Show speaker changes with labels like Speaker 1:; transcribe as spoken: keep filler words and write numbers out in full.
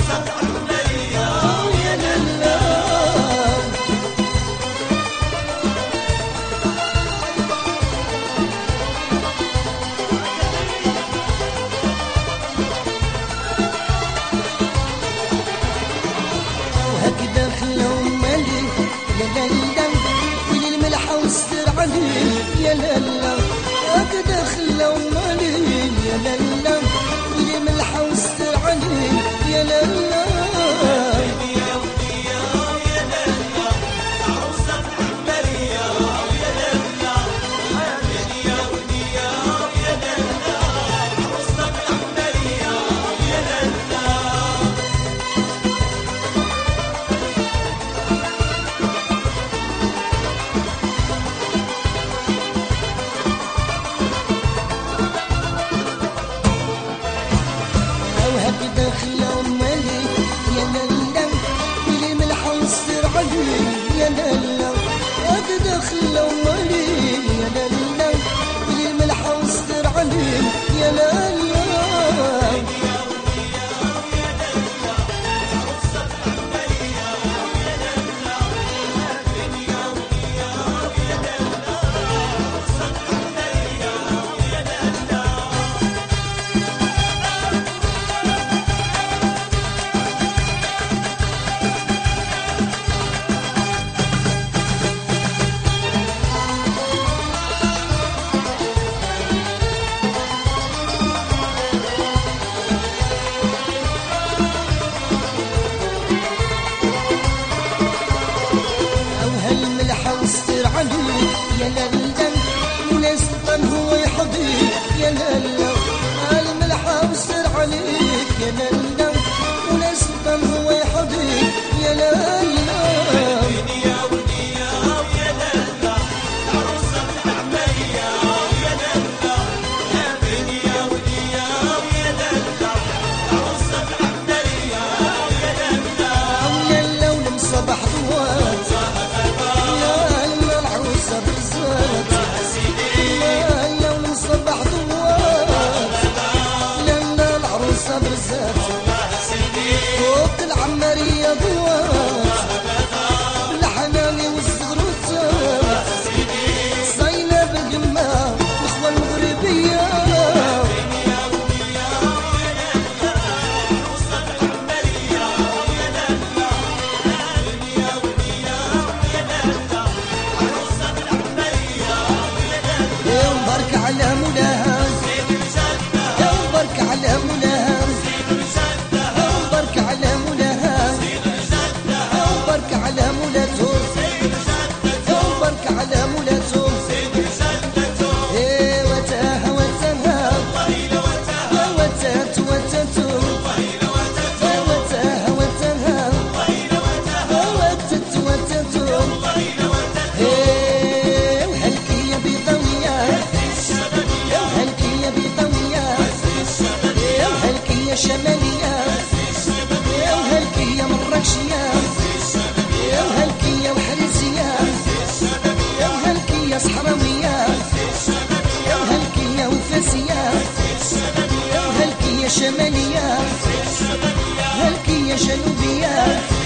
Speaker 1: يا لالا هكذا خلاو مالي يا لالا ولي ملحة وستر علي يا لالا
Speaker 2: يا ودي يا لالا عروسة محمرية يا لالا يا ودي يا لالا عروسة محمرية يا لالا
Speaker 1: خلاو مالي يا لالا ولي ملحة وستر علي يا لالا هكذا خلاو مالي يا لالا ولي ملحة وستر علي يا لالا يا لالا مناسبا هو يحضيك يا لالا الملحة وسر عليك يا لالا مناسبا هو يحضيك يا لالا
Speaker 2: يا ودي يا لالا عروسة محمرية يا لالا يا ودي يا لالا عروسة محمرية يا لالا
Speaker 1: يا لالا ولمصباح ضوات فوق العمارية ضوات بالحناني والزغروتات صايلة بالقمة الإخوة المغربية
Speaker 2: يا ودي يا لالا عروسة محمرية يا لالا يا ودي يا لالا عروسة محمرية يا لالا
Speaker 1: يا مبارك على مولاها يا مبارك على مولاها على مولاتهم وبرك على مولاتهم ايه وتاه وتاه وتاه وتاه وتاه وتاه وتت وتتهم ايه وهلكية بيضاوية وهلكية بيضاوية وهلكية شمالية وهلكية مراكشية وهلكية وحريزية وهلكية صحراوية وهلكية وفاسية وهلكية شمالية وهلكية جنوبية